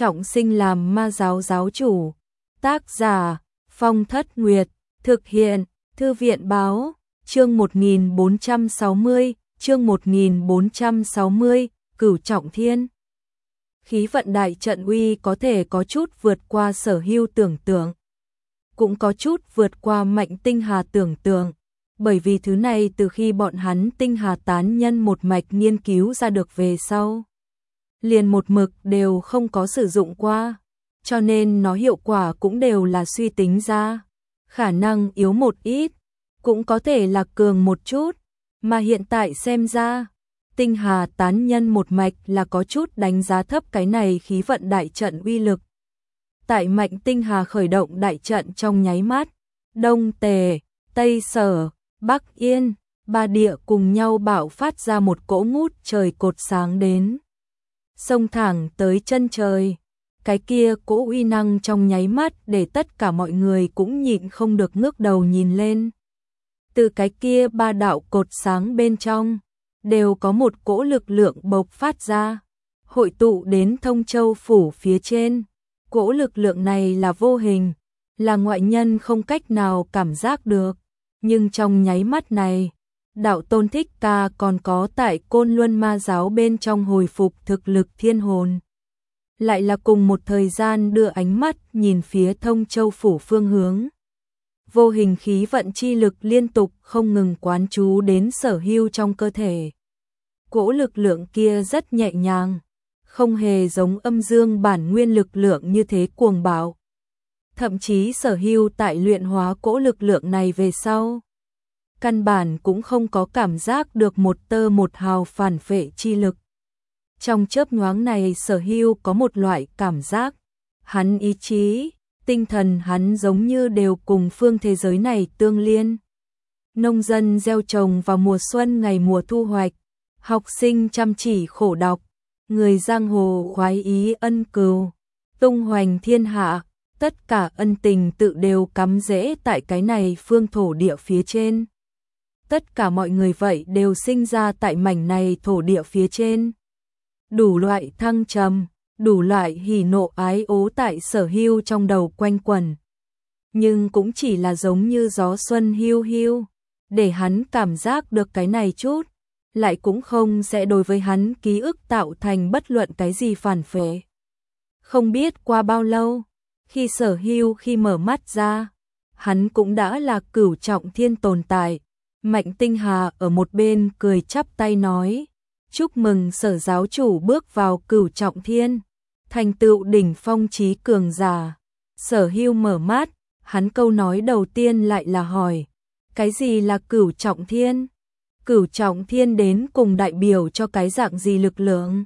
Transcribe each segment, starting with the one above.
trọng sinh làm ma giáo giáo chủ. Tác giả Phong Thất Nguyệt. Thực hiện Thư viện báo. Chương 1460. Chương 1460. Cửu Trọng Thiên. Khí vận đại trận uy có thể có chút vượt qua Sở Hưu tưởng tượng, cũng có chút vượt qua Mạnh Tinh Hà tưởng tượng, bởi vì thứ này từ khi bọn hắn Tinh Hà tán nhân một mạch nghiên cứu ra được về sau, liền một mực đều không có sử dụng qua, cho nên nó hiệu quả cũng đều là suy tính ra, khả năng yếu một ít, cũng có thể là cường một chút, mà hiện tại xem ra, Tinh Hà tán nhân một mạch là có chút đánh giá thấp cái này khí vận đại trận uy lực. Tại Mạnh Tinh Hà khởi động đại trận trong nháy mắt, Đông Tề, Tây Sở, Bắc Yên, ba địa cùng nhau bạo phát ra một cỗ ngút trời cột sáng đến, xông thẳng tới chân trời. Cái kia cỗ uy năng trong nháy mắt để tất cả mọi người cũng nhịn không được ngước đầu nhìn lên. Từ cái kia ba đạo cột sáng bên trong, đều có một cỗ lực lượng bộc phát ra, hội tụ đến Thông Châu phủ phía trên. Cỗ lực lượng này là vô hình, là ngoại nhân không cách nào cảm giác được, nhưng trong nháy mắt này, đạo Tôn Thích Ca còn có tại Côn Luân Ma giáo bên trong hồi phục thực lực thiên hồn, lại là cùng một thời gian đưa ánh mắt nhìn phía Thông Châu phủ phương hướng. Vô hình khí vận chi lực liên tục không ngừng quán chú đến Sở Hưu trong cơ thể. Cỗ lực lượng kia rất nhẹ nhàng, không hề giống âm dương bản nguyên lực lượng như thế cuồng bạo. Thậm chí Sở Hưu tại luyện hóa cỗ lực lượng này về sau, căn bản cũng không có cảm giác được một tơ một hào phản phệ chi lực. Trong chớp nhoáng này Sở Hưu có một loại cảm giác, hắn ý chí, tinh thần hắn giống như đều cùng phương thế giới này tương liên. Nông dân gieo trồng vào mùa xuân ngày mùa thu hoạch, học sinh chăm chỉ khổ đọc, người giang hồ khoái ý ân cừu, tung hoành thiên hạ, tất cả ân tình tự đều cắm rễ tại cái này phương thổ địa phía trên. Tất cả mọi người vậy đều sinh ra tại mảnh này thổ địa phía trên. Đủ loại thăng trầm, đủ loại hỉ nộ ái ố tại Sở Hưu trong đầu quanh quẩn. Nhưng cũng chỉ là giống như gió xuân hiu hiu, để hắn cảm giác được cái này chút, lại cũng không sẽ đối với hắn ký ức tạo thành bất luận cái gì phản phệ. Không biết qua bao lâu, khi Sở Hưu khi mở mắt ra, hắn cũng đã là cửu trọng thiên tồn tại. Mạnh Tinh Hà ở một bên cười chắp tay nói, chúc mừng Sở giáo chủ bước vào cửu trọng thiên, thành tựu đỉnh phong chí cường giả. Sở Hưu mở mắt, hắn câu nói đầu tiên lại là hỏi, cái gì là cửu trọng thiên? Cửu trọng thiên đến cùng đại biểu cho cái dạng gì lực lượng?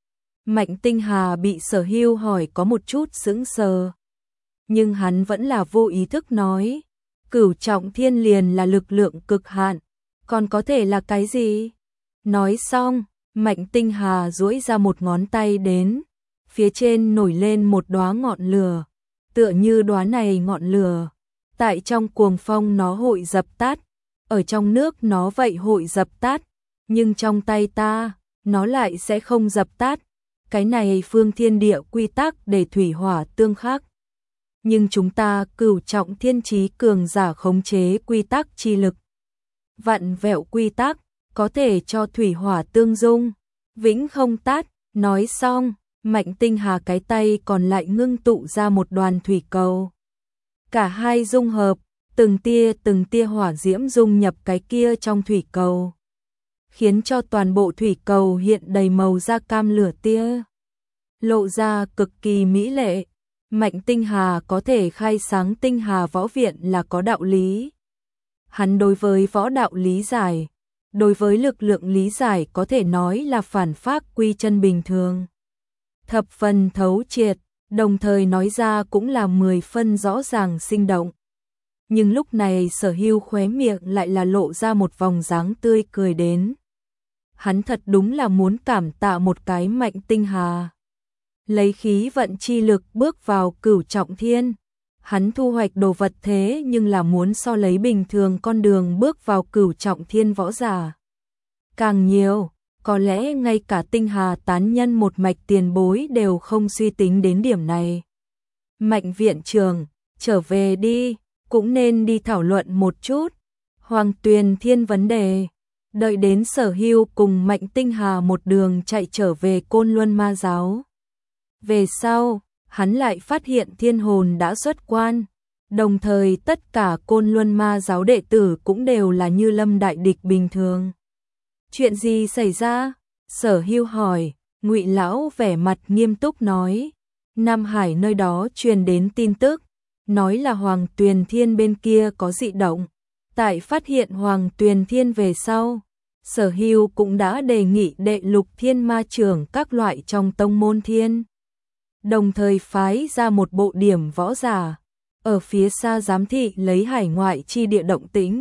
Mạnh Tinh Hà bị Sở Hưu hỏi có một chút sững sờ, nhưng hắn vẫn là vô ý thức nói, cửu trọng thiên liền là lực lượng cực hạn, còn có thể là cái gì? Nói xong, Mạnh Tinh Hà duỗi ra một ngón tay đến, phía trên nổi lên một đóa ngọn lửa, tựa như đóa này ngọn lửa, tại trong cuồng phong nó hội dập tắt, ở trong nước nó vậy hội dập tắt, nhưng trong tay ta, nó lại sẽ không dập tắt. Cái này phương thiên địa quy tắc để thủy hỏa tương khắc. Nhưng chúng ta cửu trọng thiên chí cường giả khống chế quy tắc chi lực. Vặn vẹo quy tắc, có thể cho thủy hỏa tương dung, vĩnh không tắt. Nói xong, Mạnh Tinh Hà cái tay còn lại ngưng tụ ra một đoàn thủy cầu. Cả hai dung hợp, từng tia hỏa diễm dung nhập cái kia trong thủy cầu, khiến cho toàn bộ thủy cầu hiện đầy màu da cam lửa tia, lộ ra cực kỳ mỹ lệ. Mạnh Tinh Hà có thể khai sáng Tinh Hà võ viện là có đạo lý. Hắn đối với võ đạo lý giải, đối với lực lượng lý giải có thể nói là phản phác quy chân bình thường. Thập phần thấu triệt, đồng thời nói ra cũng là 10 phân rõ ràng sinh động. Nhưng lúc này Sở Hưu khóe miệng lại là lộ ra một vòng dáng tươi cười đến. Hắn thật đúng là muốn cảm tạ một cái Mạnh Tinh Hà. Lấy khí vận chi lực bước vào cửu trọng thiên, hắn thu hoạch đồ vật thế nhưng là muốn so lấy bình thường con đường bước vào cửu trọng thiên võ giả càng nhiều, có lẽ ngay cả Tinh Hà tán nhân một mạch tiền bối đều không suy tính đến điểm này. Mạnh viện trưởng, trở về đi, cũng nên đi thảo luận một chút Hoàng Tuyền Thiên vấn đề. Đợi đến Sở Hưu cùng Mạnh Tinh Hà một đường chạy trở về Côn Luân Ma Giáo. Về sau, hắn lại phát hiện Thiên Hồn đã xuất quan, đồng thời tất cả Côn Luân Ma Giáo đệ tử cũng đều là như lâm đại địch bình thường. Chuyện gì xảy ra? Sở Hưu hỏi. Ngụy lão vẻ mặt nghiêm túc nói, Nam Hải nơi đó truyền đến tin tức, nói là Hoàng Tuyền Thiên bên kia có dị động. Tại phát hiện Hoàng Tuyền Thiên về sau, Sở Hưu cũng đã đề nghị đệ lục thiên ma trưởng các loại trong tông môn thiên. Đồng thời phái ra một bộ điểm võ giả, ở phía xa giám thị lấy hải ngoại chi địa động tĩnh.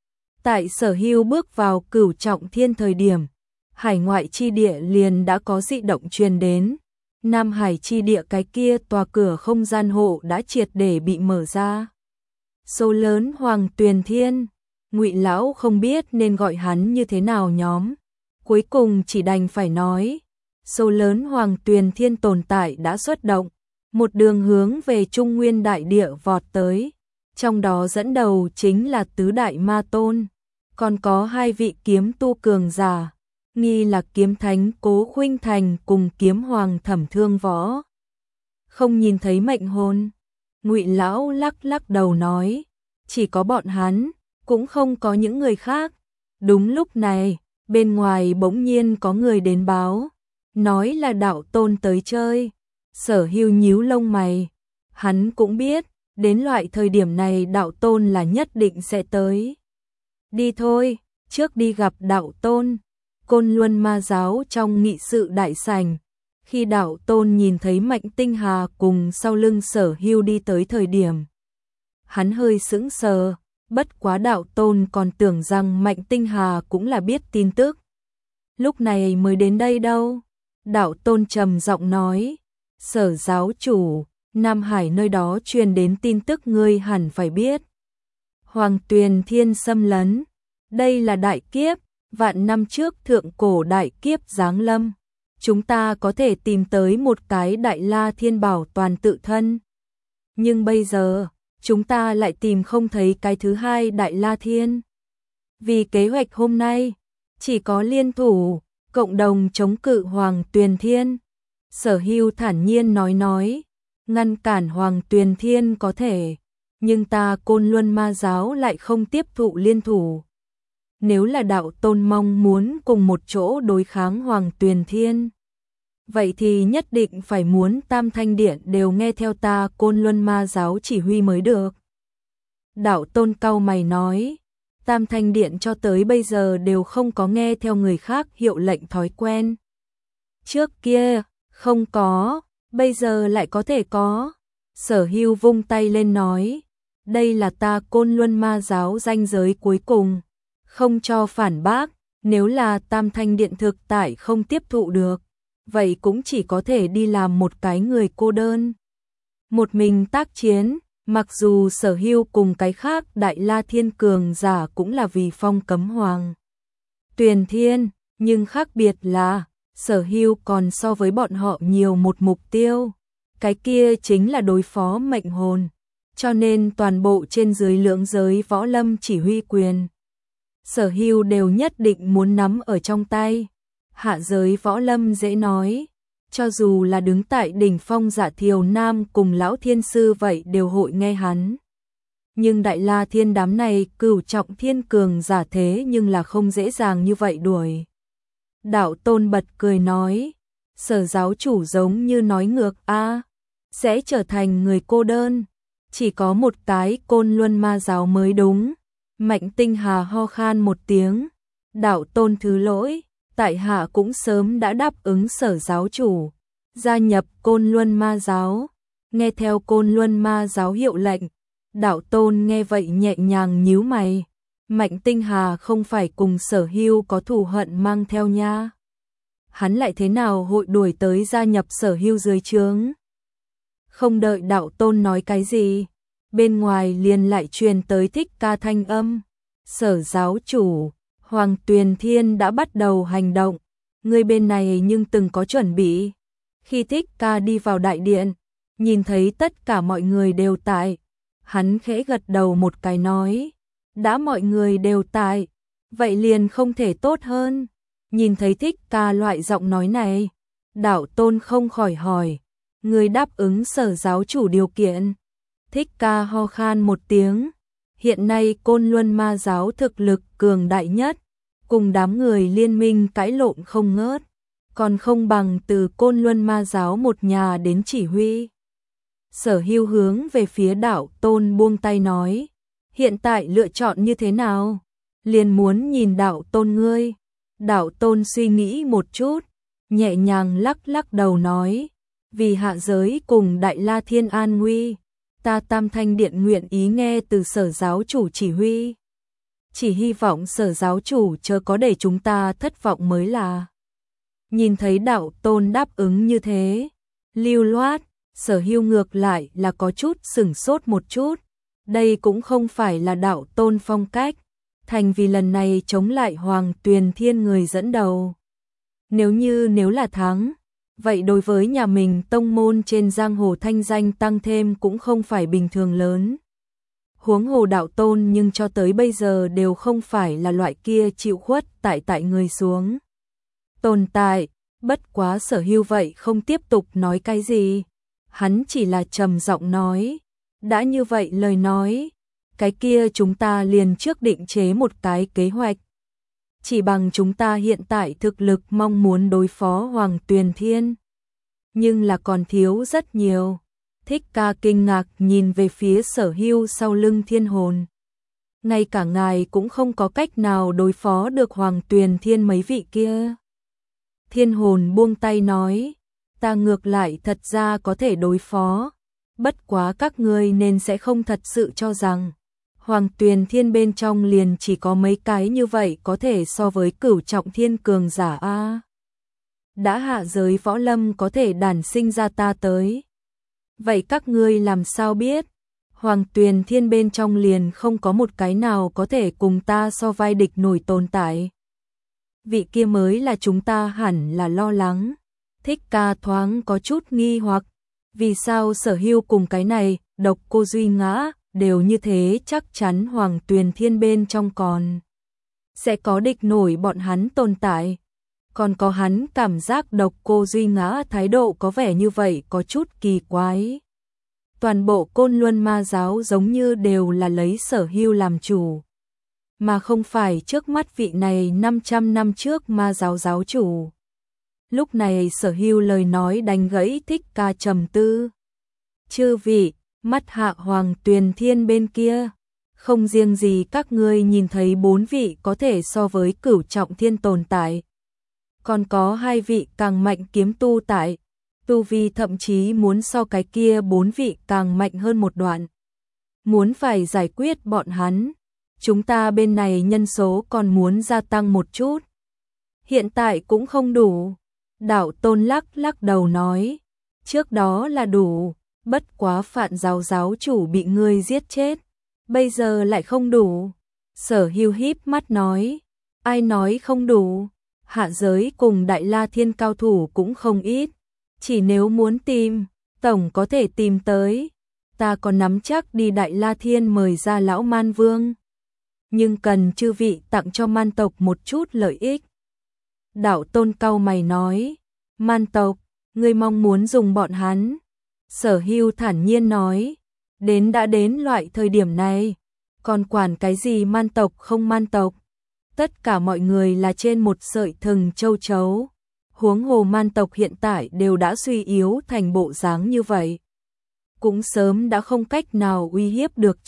Tại Sở Hưu bước vào Cửu Trọng Thiên thời điểm, hải ngoại chi địa liền đã có dị động truyền đến. Nam Hải chi địa cái kia tòa cửa không gian hộ đã triệt để bị mở ra. Số lớn Hoàng Tuyền Thiên, Ngụy lão không biết nên gọi hắn như thế nào nhóm. Cuối cùng chỉ đành phải nói, số lớn Hoàng Tuyền Thiên tồn tại đã xuất động, một đường hướng về Trung Nguyên đại địa vọt tới. Trong đó dẫn đầu chính là tứ đại ma tôn, còn có hai vị kiếm tu cường giả, nghi là kiếm thánh Cố Khuynh Thành cùng kiếm hoàng Thẩm Thương Võ. Không nhìn thấy mệnh hồn, Ngụy lão lắc lắc đầu nói, chỉ có bọn hắn, cũng không có những người khác. Đúng lúc này, bên ngoài bỗng nhiên có người đến báo, nói là đạo tôn tới chơi. Sở Hưu nhíu lông mày, hắn cũng biết, đến loại thời điểm này đạo tôn là nhất định sẽ tới. Đi thôi, trước đi gặp đạo tôn. Côn Luân Ma Giáo trong nghị sự đại sảnh, khi đạo tôn nhìn thấy Mạnh Tinh Hà cùng sau lưng Sở Hưu đi tới thời điểm, hắn hơi sững sờ, bất quá đạo tôn còn tưởng rằng Mạnh Tinh Hà cũng là biết tin tức. Lúc này mới đến đây đâu. Đạo tôn trầm giọng nói, Sở giáo chủ, Nam Hải nơi đó truyền đến tin tức ngươi hẳn phải biết. Hoàng Tuyền Thiên xâm lấn, đây là đại kiếp, vạn năm trước thượng cổ đại kiếp giáng lâm. Chúng ta có thể tìm tới một cái Đại La Thiên bảo toàn tự thân. Nhưng bây giờ, chúng ta lại tìm không thấy cái thứ hai Đại La Thiên. Vì kế hoạch hôm nay, chỉ có liên thủ, cộng đồng chống cự Hoàng Tuyền Thiên. Sở Hưu thản nhiên nói, ngăn cản Hoàng Tuyền Thiên có thể, nhưng ta Côn Luân Ma Giáo lại không tiếp thụ liên thủ. Nếu là đạo tôn mong muốn cùng một chỗ đối kháng Hoàng Tuyền Thiên, vậy thì nhất định phải muốn Tam Thanh Điện đều nghe theo ta Côn Luân Ma Giáo chỉ huy mới được. Đạo tôn cau mày nói, Tam Thanh Điện cho tới bây giờ đều không có nghe theo người khác hiệu lệnh thói quen. Trước kia, không có, bây giờ lại có thể có. Sở Hưu vung tay lên nói, đây là ta Côn Luân Ma Giáo ranh giới cuối cùng, không cho phản bác. Nếu là Tam Thanh Điện thực tại không tiếp thụ được, vậy cũng chỉ có thể đi làm một cái người cô đơn, một mình tác chiến. Mặc dù Sở Hưu cùng cái khác Đại La Thiên cường giả cũng là vì phong cấm Hoàng Tuyền Thiên, nhưng khác biệt là Sở Hưu còn so với bọn họ nhiều một mục tiêu, cái kia chính là đối phó mệnh hồn, cho nên toàn bộ trên dưới lưỡng giới võ lâm chỉ huy quyền, Sở Hưu đều nhất định muốn nắm ở trong tay. Hạ giới võ lâm dễ nói, cho dù là đứng tại đỉnh phong Dạ Thiều Nam cùng lão thiên sư vậy đều hội nghe hắn. Nhưng Đại La Thiên đám này Cửu Trọng Thiên cường giả thế nhưng là không dễ dàng như vậy đuổi. Đạo tôn bật cười nói, Sở giáo chủ giống như nói ngược a, sẽ trở thành người cô đơn, chỉ có một cái Côn Luân Ma Giáo mới đúng. Mạnh Tinh Hà ho khan một tiếng, đạo tôn thứ lỗi, tại hạ cũng sớm đã đáp ứng Sở giáo chủ, gia nhập Côn Luân Ma Giáo, nghe theo Côn Luân Ma Giáo hiệu lệnh. Đạo tôn nghe vậy nhẹ nhàng nhíu mày, Mạnh Tinh Hà không phải cùng Sở Hưu có thù hận mang theo nha. Hắn lại thế nào hội đuổi tới gia nhập Sở Hưu dưới trướng? Không đợi đạo tôn nói cái gì, bên ngoài liền lại truyền tới Thích Ca thanh âm, Sở giáo chủ, Hoàng Tuyền Thiên đã bắt đầu hành động, Người bên này nhưng từng có chuẩn bị. Khi Thích Ca đi vào đại điện, nhìn thấy tất cả mọi người đều tại, hắn khẽ gật đầu một cái nói, đã mọi người đều tại, vậy liền không thể tốt hơn. Nhìn thấy Thích Ca loại giọng nói này, Đạo Tôn không khỏi hỏi, người đáp ứng Sở giáo chủ điều kiện? Thích Ca ho khan một tiếng, hiện nay Côn Luân Ma giáo thực lực cường đại nhất, cùng đám người liên minh cãi lộn không ngớt, còn không bằng từ Côn Luân Ma giáo một nhà đến chỉ huy. Sở Hưu hướng về phía Đạo Tôn buông tay nói, hiện tại lựa chọn như thế nào? Liền muốn nhìn Đạo Tôn ngươi. Đạo Tôn suy nghĩ một chút, nhẹ nhàng lắc lắc đầu nói, vì hạ giới cùng Đại La Thiên an nguy, ta Tam Thanh Điện nguyện ý nghe từ Sở giáo chủ chỉ huy. Chỉ hy vọng Sở giáo chủ chớ có để chúng ta thất vọng mới là. Nhìn thấy Đạo Tôn đáp ứng như thế, lưu loát, Sở Hưu ngược lại là có chút sửng sốt một chút. Đây cũng không phải là Đạo Tôn phong cách, thành vì lần này chống lại Hoàng Tuyền Thiên người dẫn đầu. Nếu là thắng, vậy đối với nhà mình tông môn trên giang hồ thanh danh tăng thêm cũng không phải bình thường lớn. Huống hồ Đạo Tôn nhưng cho tới bây giờ đều không phải là loại kia chịu khuất tại người xuống. Tồn tại, bất quá Sở Hưu vậy không tiếp tục nói cái gì. Hắn chỉ là trầm giọng nói, đã như vậy lời nói, cái kia chúng ta liền trước định chế một cái kế hoạch. Chỉ bằng chúng ta hiện tại thực lực mong muốn đối phó Hoàng Tuyền Thiên, nhưng là còn thiếu rất nhiều. Thích Ca kinh ngạc nhìn về phía Sở Hưu sau lưng Thiên Hồn. Ngay cả ngài cũng không có cách nào đối phó được Hoàng Tuyền Thiên mấy vị kia. Thiên Hồn buông tay nói, ta ngược lại thật ra có thể đối phó, bất quá các ngươi nên sẽ không thật sự cho rằng Hoàng Tuyền Thiên bên trong liền chỉ có mấy cái như vậy có thể so với Cửu Trọng Thiên cường giả a. Đã hạ giới võ lâm có thể đản sinh ra ta tới. Vậy các ngươi làm sao biết? Hoàng Tuyền Thiên bên trong liền không có một cái nào có thể cùng ta so vai địch nổi tồn tại. Vị kia mới là chúng ta hẳn là lo lắng. Thích Ca thoáng có chút nghi hoặc, vì sao Sở Hưu cùng cái này, Độc Cô Duy Ngã, đều như thế chắc chắn Hoàng Tuyền Thiên bên trong còn sẽ có địch nổi bọn hắn tồn tại. Còn có hắn cảm giác Độc Cô Duy Ngã thái độ có vẻ như vậy có chút kỳ quái. Toàn bộ Côn Luân Ma giáo giống như đều là lấy Sở Hưu làm chủ, mà không phải trước mắt vị này 500 năm trước Ma giáo giáo chủ. Lúc này Sở Hưu lời nói đánh gãy Thích Ca trầm tư. Chư vị, mắt hạ Hoàng Tuyền Thiên bên kia, không riêng gì các ngươi nhìn thấy 4 vị có thể so với Cửu Trọng Thiên tồn tại, còn có 2 vị càng mạnh kiếm tu tại, tu vi thậm chí muốn so cái kia 4 vị càng mạnh hơn một đoạn. Muốn phải giải quyết bọn hắn, chúng ta bên này nhân số còn muốn gia tăng một chút. Hiện tại cũng không đủ. Đạo Tôn lắc lắc đầu nói, trước đó là đủ, bất quá Phạn giáo giáo chủ bị ngươi giết chết, bây giờ lại không đủ. Sở Hưu híp mắt nói, ai nói không đủ, hạ giới cùng Đại La Thiên cao thủ cũng không ít, chỉ nếu muốn tìm, tổng có thể tìm tới. Ta còn nắm chắc đi Đại La Thiên mời ra lão Man Vương, nhưng cần chư vị tặng cho man tộc một chút lợi ích. Đạo Tôn cau mày nói, man tộc, ngươi mong muốn dùng bọn hắn? Sở Hưu thản nhiên nói, đã đến loại thời điểm này, còn quản cái gì man tộc không man tộc? Tất cả mọi người là trên một sợi thừng châu chấu, huống hồ man tộc hiện tại đều đã suy yếu thành bộ dáng như vậy, cũng sớm đã không cách nào uy hiếp được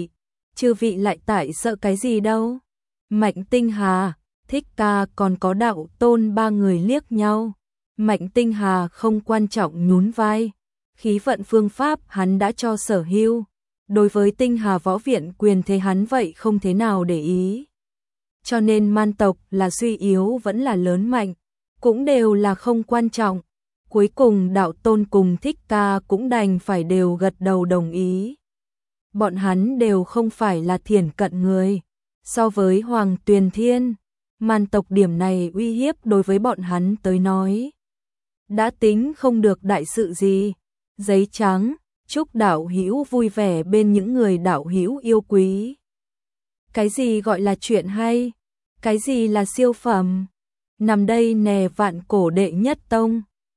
chư vị lại tại sợ cái gì đâu? Mạnh Tinh Hà, Thích Ca còn có Đạo Tôn ba người liếc nhau. Mạnh Tinh Hà không quan trọng nhún vai, khí vận phương pháp hắn đã cho Sở Hưu, đối với Tinh Hà võ viện quyền thế hắn vậy không thế nào để ý. Cho nên man tộc là suy yếu vẫn là lớn mạnh, cũng đều là không quan trọng. Cuối cùng Đạo Tôn cùng Thích Ca cũng đành phải đều gật đầu đồng ý. Bọn hắn đều không phải là thiển cận người, so với Hoàng Tuyền Thiên, Man tộc điểm này uy hiếp đối với bọn hắn tới nói. Đã tính không được đại sự gì. Giấy trắng, chúc đạo hữu vui vẻ bên những người đạo hữu yêu quý. Cái gì gọi là chuyện hay? Cái gì là siêu phẩm? Nằm đây nè vạn cổ đệ nhất tông.